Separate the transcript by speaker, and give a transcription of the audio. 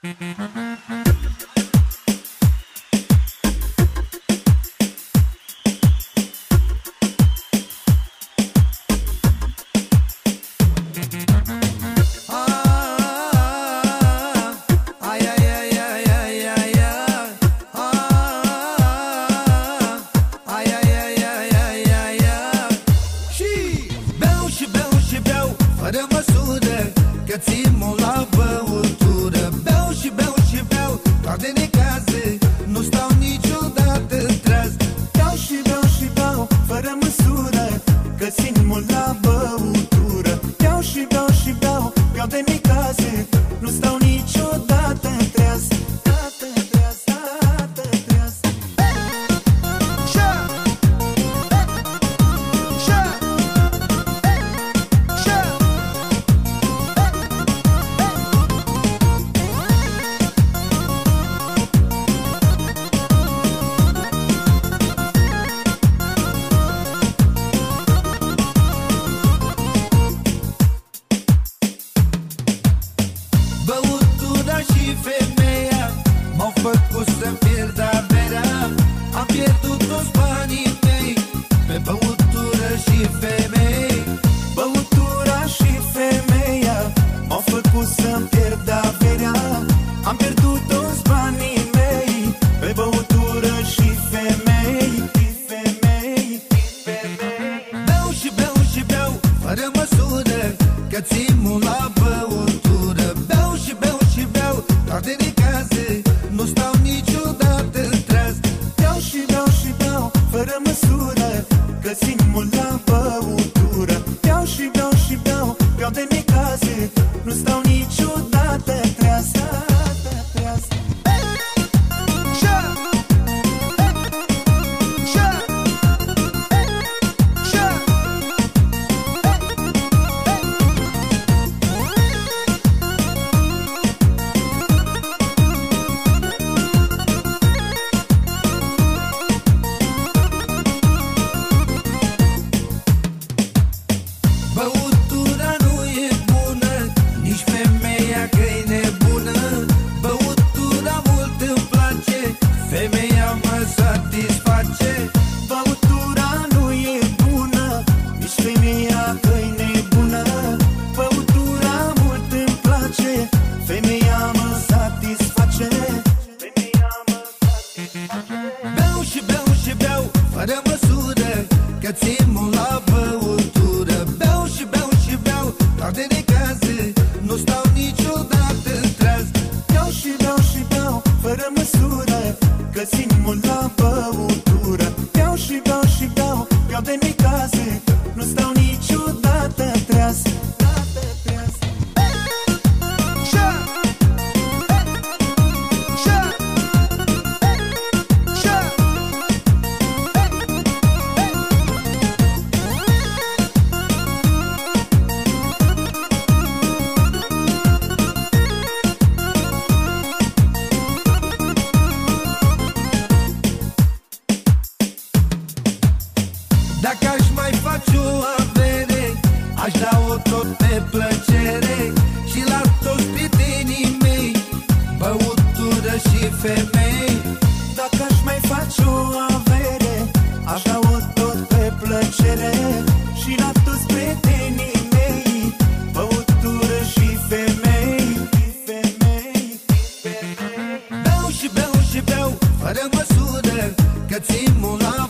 Speaker 1: Fără măsură, că țin mult la băutură. Beau și beau și beau, doar de necaze, nu stau niciodată în treaz.
Speaker 2: Beau și beau și beau, fără măsură, că țin mult la băutură. Beau și beau și beau, beau de necaze, nu stau niciodată în treaz.
Speaker 1: Băutura și femeia m-au făcut să-mi pierd averea. Am pierdut toți banii mei pe băutură și femei.
Speaker 2: Băutura și femeia m-au făcut să-mi pierd averea. Am pierdut toți banii mei pe băutură și femei.
Speaker 1: Beau și beau și beau, fără măsură, că țin mult la băutură. Beau și beau și beau, doar de necaze, nu stau niciodată în treaz.
Speaker 2: Beau și beau și beau, fără măsură, că țin mult la băutură. Beau și beau și beau, beau de necaze, nu stau niciodată în treaz.
Speaker 1: Băutura nu e bună, nici femeia că-i nebună. Băutura mult îmi place, femeia mă satisface.
Speaker 2: Băutura nu e bună, nici femeia că-i nebună. Băutura mult îmi place, femeia mă satisface.
Speaker 1: Beau și beau și beau, fără măsură, că țin mult la băutură. Beau și beau și beau, doar de necaze, nu stau niciodată în treaz.
Speaker 2: Beau și beau și beau, fără măsură, că țin mult la băutură. Beau și beau și beau, beau de necaze, nu stau niciodată în treaz.
Speaker 1: Dacă aș mai face o avere, aș da-o tot pe plăcere și la toți prietenii mei, băutură și femei.
Speaker 2: Dacă aș mai face o avere, aș da-o tot pe plăcere și la toți prietenii mei, băutură și femei.
Speaker 1: Beau și beau și beau, fără măsură, că țin mult la